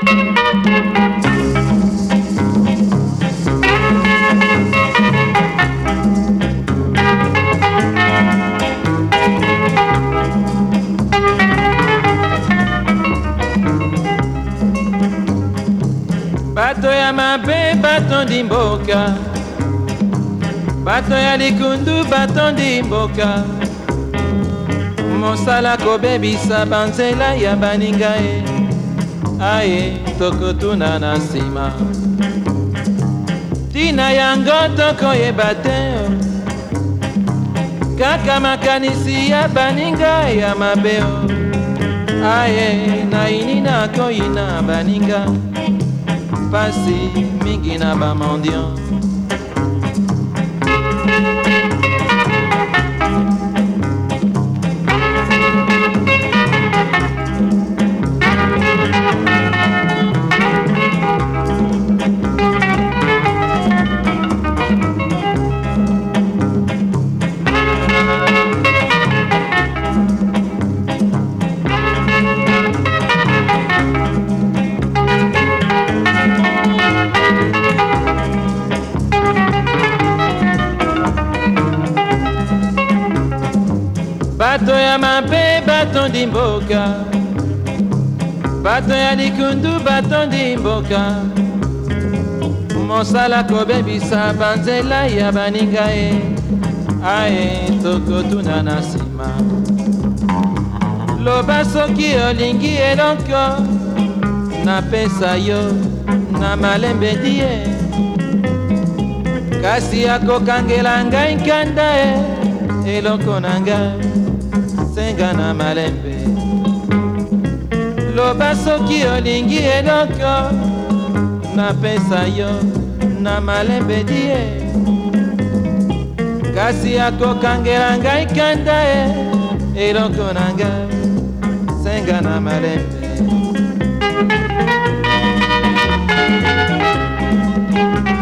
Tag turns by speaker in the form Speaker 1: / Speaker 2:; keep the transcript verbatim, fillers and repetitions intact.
Speaker 1: Bato ya mabe batondi mboka, bato ya likundu batondi mboka, mosala kobebisa banzela ya baninga e, aye tokotuna na nsima. Tina yango tokoyeba te, kaka makanisi ya baninga ya mabe o, aye naini nakoyi na baninga pasi mingi na bamondian. Bato ya mabe batondi mboka, bato ya likundu batondi mboka, mosala kobebisa banzela ya baninga e, aye tokotuna na nsima. Loba soki olingi eloko, napesa yo na malembe die, kasi akokangela ngai nkanda e, eloko na ngai senga na malembe. Loba soki olingi eloko, napesa yo na malembe die, kasi akokangela ngai kanda e, eloko na ngai senga na malembe.